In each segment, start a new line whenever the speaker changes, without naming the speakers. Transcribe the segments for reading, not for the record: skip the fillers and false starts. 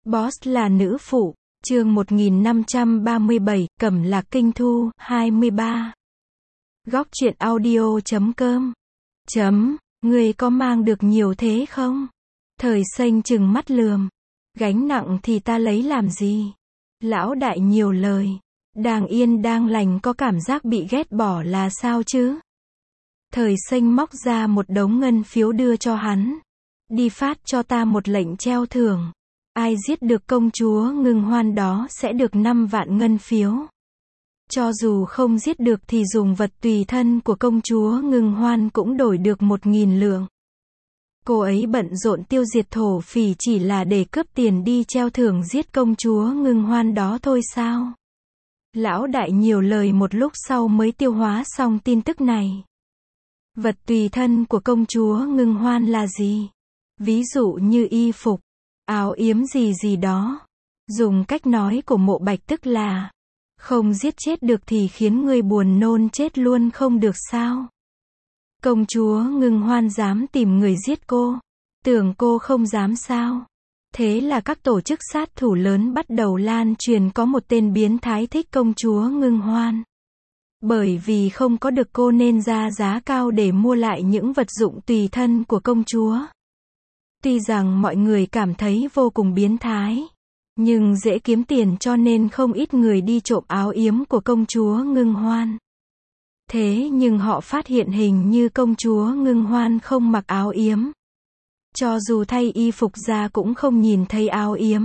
Boss là nữ phụ, chương 1537, Cẩm Lạc Kinh Thu, 23. Góc truyện audio.com. Người có mang được nhiều thế không? Thời Xanh trừng mắt lườm. Gánh nặng thì ta lấy làm gì? Lão đại nhiều lời. Đang yên đang lành có cảm giác bị ghét bỏ là sao chứ? Thời Xanh móc ra một đống ngân phiếu đưa cho hắn. Đi phát cho ta một lệnh treo thưởng. Ai giết được công chúa Ngưng Hoan đó sẽ được 5 vạn ngân phiếu. Cho dù không giết được thì dùng vật tùy thân của công chúa Ngưng Hoan cũng đổi được 1.000 lượng. Cô ấy bận rộn tiêu diệt thổ phỉ chỉ là để cướp tiền đi treo thưởng giết công chúa Ngưng Hoan đó thôi sao? Lão đại nhiều lời một lúc sau mới tiêu hóa xong tin tức này. Vật tùy thân của công chúa Ngưng Hoan là gì? Ví dụ như y phục, áo yếm gì gì đó. Dùng cách nói của Mộ Bạch tức là không giết chết được thì khiến người buồn nôn chết luôn không được sao? Công chúa Ngưng Hoan dám tìm người giết cô, tưởng cô không dám sao? Thế là các tổ chức sát thủ lớn bắt đầu lan truyền có một tên biến thái thích công chúa Ngưng Hoan. Bởi vì không có được cô nên ra giá cao để mua lại những vật dụng tùy thân của công chúa. Tuy rằng mọi người cảm thấy vô cùng biến thái, nhưng dễ kiếm tiền cho nên không ít người đi trộm áo yếm của công chúa Ngưng Hoan. Thế nhưng họ phát hiện hình như công chúa Ngưng Hoan không mặc áo yếm. Cho dù thay y phục ra cũng không nhìn thấy áo yếm.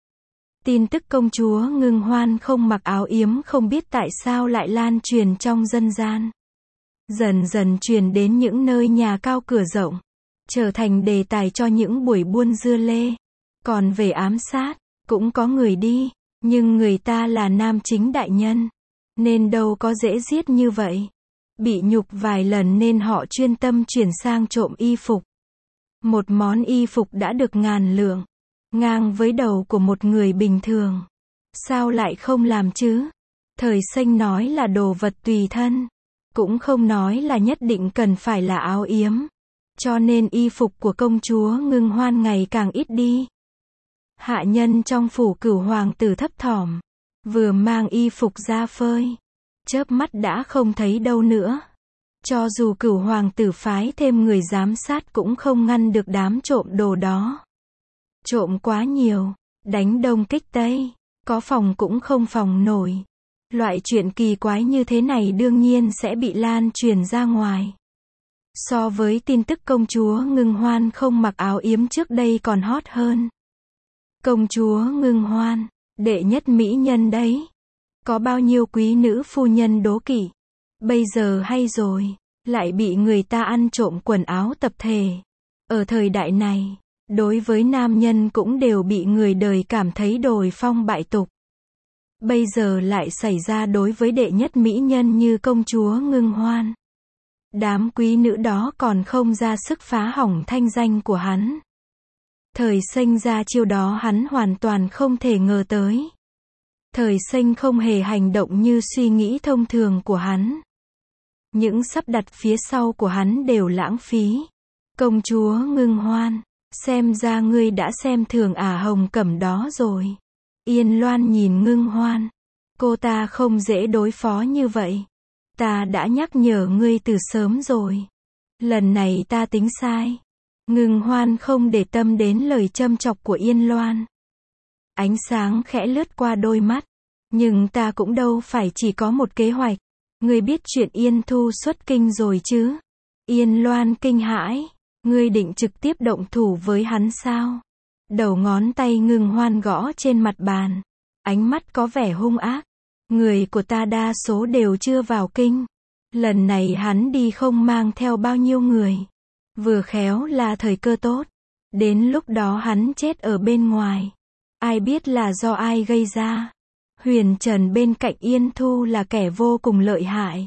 Tin tức công chúa Ngưng Hoan không mặc áo yếm không biết tại sao lại lan truyền trong dân gian. Dần dần truyền đến những nơi nhà cao cửa rộng, trở thành đề tài cho những buổi buôn dưa lê. Còn về ám sát, cũng có người đi, nhưng người ta là nam chính đại nhân, nên đâu có dễ giết như vậy. Bị nhục vài lần nên họ chuyên tâm chuyển sang trộm y phục. Một món y phục đã được 1000 lượng, ngang với đầu của một người bình thường. Sao lại không làm chứ? Thời Xanh nói là đồ vật tùy thân, cũng không nói là nhất định cần phải là áo yếm. Cho nên y phục của công chúa Ngưng Hoan ngày càng ít đi. Hạ nhân trong phủ Cửu hoàng tử thấp thỏm, vừa mang y phục ra phơi, chớp mắt đã không thấy đâu nữa. Cho dù Cửu hoàng tử phái thêm người giám sát cũng không ngăn được đám trộm đồ đó. Trộm quá nhiều, đánh đông kích tây, có phòng cũng không phòng nổi. Loại chuyện kỳ quái như thế này đương nhiên sẽ bị lan truyền ra ngoài. So với tin tức công chúa Ngưng Hoan không mặc áo yếm trước đây còn hot hơn. Công chúa Ngưng Hoan, đệ nhất mỹ nhân đấy. Có bao nhiêu quý nữ phu nhân đố kỵ. Bây giờ hay rồi, lại bị người ta ăn trộm quần áo tập thể. Ở thời đại này, đối với nam nhân cũng đều bị người đời cảm thấy đồi phong bại tục. Bây giờ lại xảy ra đối với đệ nhất mỹ nhân như công chúa Ngưng Hoan. Đám quý nữ đó còn không ra sức phá hỏng thanh danh của hắn. Thời Xanh ra chiêu đó hắn hoàn toàn không thể ngờ tới. Thời Xanh không hề hành động như suy nghĩ thông thường của hắn. Những sắp đặt phía sau của hắn đều lãng phí. Công chúa Ngưng Hoan, xem ra ngươi đã xem thường Hồng Cẩm đó rồi. Yên Loan nhìn Ngưng Hoan. Cô ta không dễ đối phó như vậy. Ta đã nhắc nhở ngươi từ sớm rồi. Lần này ta tính sai. Ngưng Hoan không để tâm đến lời châm chọc của Yên Loan. Ánh sáng khẽ lướt qua đôi mắt. Nhưng ta cũng đâu phải chỉ có một kế hoạch. Ngươi biết chuyện Yên Thu xuất kinh rồi chứ? Yên Loan kinh hãi. Ngươi định trực tiếp động thủ với hắn sao? Đầu ngón tay Ngưng Hoan gõ trên mặt bàn. Ánh mắt có vẻ hung ác. Người của ta đa số đều chưa vào kinh. Lần này hắn đi không mang theo bao nhiêu người. Vừa khéo là thời cơ tốt. Đến lúc đó hắn chết ở bên ngoài. Ai biết là do ai gây ra. Huyền Trần bên cạnh Yên Thu là kẻ vô cùng lợi hại.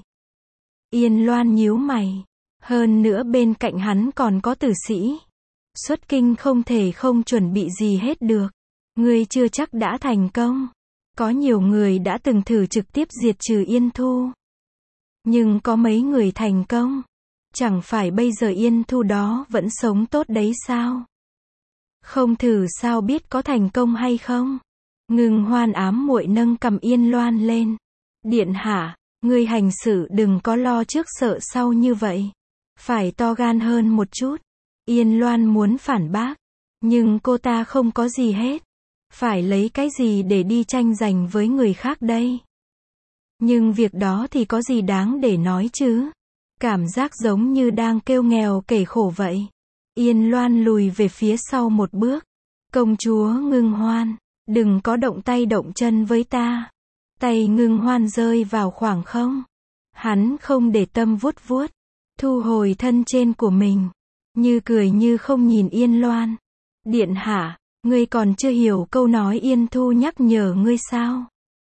Yên Loan nhíu mày. Hơn nữa bên cạnh hắn còn có Tử Sĩ. Xuất kinh không thể không chuẩn bị gì hết được. Ngươi chưa chắc đã thành công. Có nhiều người đã từng thử trực tiếp diệt trừ Yên Thu. Nhưng có mấy người thành công. Chẳng phải bây giờ Yên Thu đó vẫn sống tốt đấy sao? Không thử sao biết có thành công hay không? Ngưng Hoan ám muội nâng cằm Yên Loan lên. Điện hạ, ngươi hành sự đừng có lo trước sợ sau như vậy. Phải to gan hơn một chút. Yên Loan muốn phản bác. Nhưng cô ta không có gì hết. Phải lấy cái gì để đi tranh giành với người khác đây? Nhưng việc đó thì có gì đáng để nói chứ? Cảm giác giống như đang kêu nghèo kể khổ vậy. Yên Loan lùi về phía sau một bước. Công chúa Ngưng Hoan, đừng có động tay động chân với ta. Tay Ngưng Hoan rơi vào khoảng không. Hắn không để tâm vuốt vuốt. Thu hồi thân trên của mình. Như cười như không nhìn Yên Loan. Điện hạ, ngươi còn chưa hiểu câu nói Yên Thu nhắc nhở ngươi sao?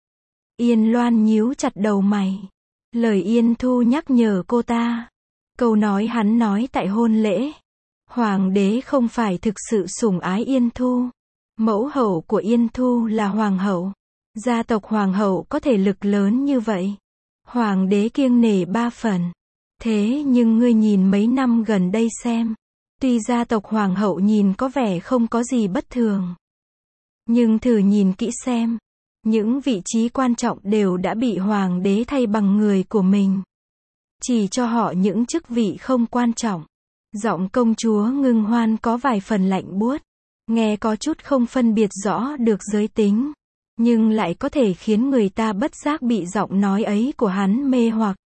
Yên Loan nhíu chặt đầu mày. Lời Yên Thu nhắc nhở cô ta. Câu nói hắn nói tại hôn lễ. Hoàng đế không phải thực sự sủng ái Yên Thu. Mẫu hậu của Yên Thu là hoàng hậu. Gia tộc hoàng hậu có thể lực lớn như vậy. Hoàng đế kiêng nể 3 phần. Thế nhưng ngươi nhìn mấy năm gần đây xem. Tuy gia tộc hoàng hậu nhìn có vẻ không có gì bất thường. Nhưng thử nhìn kỹ xem. Những vị trí quan trọng đều đã bị hoàng đế thay bằng người của mình. Chỉ cho họ những chức vị không quan trọng. Giọng công chúa Ngưng Hoan có vài phần lạnh buốt. Nghe có chút không phân biệt rõ được giới tính. Nhưng lại có thể khiến người ta bất giác bị giọng nói ấy của hắn mê hoặc.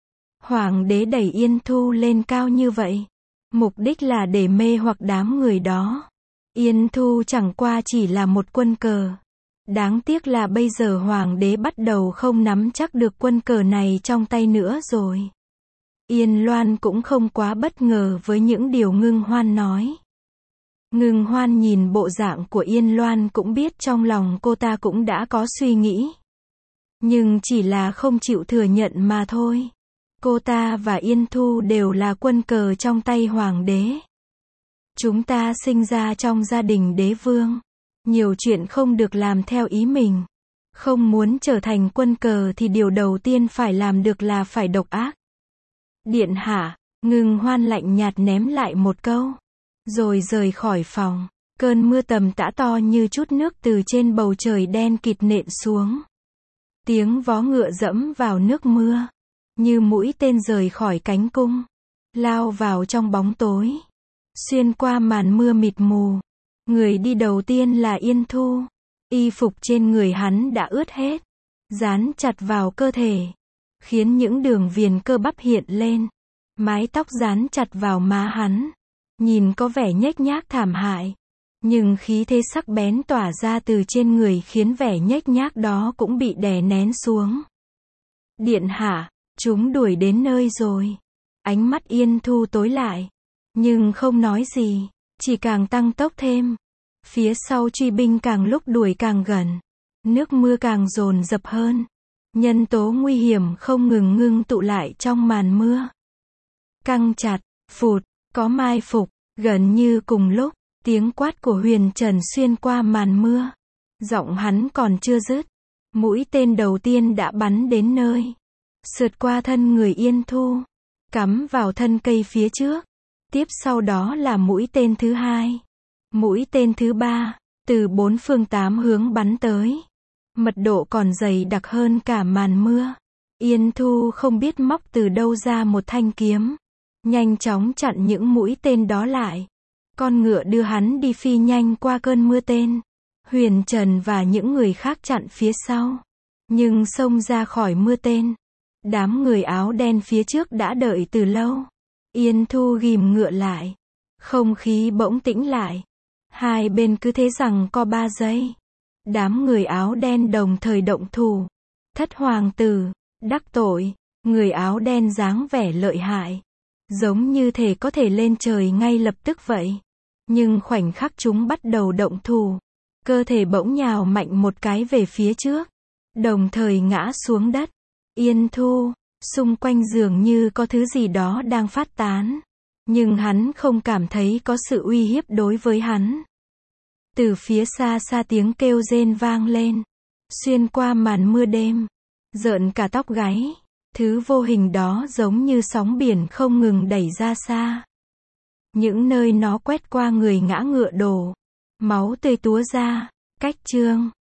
Hoàng đế đẩy Yên Thu lên cao như vậy. Mục đích là để mê hoặc đám người đó. Yên Thu chẳng qua chỉ là một quân cờ. Đáng tiếc là bây giờ hoàng đế bắt đầu không nắm chắc được quân cờ này trong tay nữa rồi. Yên Loan cũng không quá bất ngờ với những điều Ngưng Hoan nói. Ngưng Hoan nhìn bộ dạng của Yên Loan cũng biết trong lòng cô ta cũng đã có suy nghĩ. Nhưng chỉ là không chịu thừa nhận mà thôi. Cô ta và Yên Thu đều là quân cờ trong tay hoàng đế. Chúng ta sinh ra trong gia đình đế vương. Nhiều chuyện không được làm theo ý mình. Không muốn trở thành quân cờ thì điều đầu tiên phải làm được là phải độc ác. Điện hạ, Ngưng Hoan lạnh nhạt ném lại một câu. Rồi rời khỏi phòng. Cơn mưa tầm tã to như chút nước từ trên bầu trời đen kịt nện xuống. Tiếng vó ngựa dẫm vào nước mưa. Như mũi tên rời khỏi cánh cung. Lao vào trong bóng tối. Xuyên qua màn mưa mịt mù. Người đi đầu tiên là Yên Thu. Y phục trên người hắn đã ướt hết. Dán chặt vào cơ thể. Khiến những đường viền cơ bắp hiện lên. Mái tóc dán chặt vào má hắn. Nhìn có vẻ nhếch nhác thảm hại. Nhưng khí thế sắc bén tỏa ra từ trên người khiến vẻ nhếch nhác đó cũng bị đè nén xuống. Điện hạ, chúng đuổi đến nơi rồi. Ánh mắt Yên Thu tối lại. Nhưng không nói gì. Chỉ càng tăng tốc thêm. Phía sau truy binh càng lúc đuổi càng gần. Nước mưa càng dồn dập hơn. Nhân tố nguy hiểm không ngừng ngưng tụ lại trong màn mưa. Căng chặt, phụt, có mai phục. Gần như cùng lúc, tiếng quát của Huyền Trần xuyên qua màn mưa. Giọng hắn còn chưa dứt. Mũi tên đầu tiên đã bắn đến nơi. Sượt qua thân người Yên Thu. Cắm vào thân cây phía trước. Tiếp sau đó là mũi tên thứ hai. Mũi tên thứ ba. Từ 4 phương 8 hướng bắn tới. Mật độ còn dày đặc hơn cả màn mưa. Yên Thu không biết móc từ đâu ra một thanh kiếm. Nhanh chóng chặn những mũi tên đó lại. Con ngựa đưa hắn đi phi nhanh qua cơn mưa tên. Huyền Trần và những người khác chặn phía sau. Nhưng xông ra khỏi mưa tên. Đám người áo đen phía trước đã đợi từ lâu. Yên Thu ghìm ngựa lại. Không khí bỗng tĩnh lại. Hai bên cứ thế giằng co 3 giây. Đám người áo đen đồng thời động thủ. Thất hoàng tử, đắc tội. Người áo đen dáng vẻ lợi hại. Giống như thể có thể lên trời ngay lập tức vậy. Nhưng khoảnh khắc chúng bắt đầu động thủ. Cơ thể bỗng nhào mạnh một cái về phía trước. Đồng thời ngã xuống đất. Yên Thu, xung quanh dường như có thứ gì đó đang phát tán. Nhưng hắn không cảm thấy có sự uy hiếp đối với hắn. Từ phía xa xa tiếng kêu rên vang lên. Xuyên qua màn mưa đêm. Rợn cả tóc gáy. Thứ vô hình đó giống như sóng biển không ngừng đẩy ra xa. Những nơi nó quét qua người ngã ngựa đổ. Máu tươi túa ra. Cách chương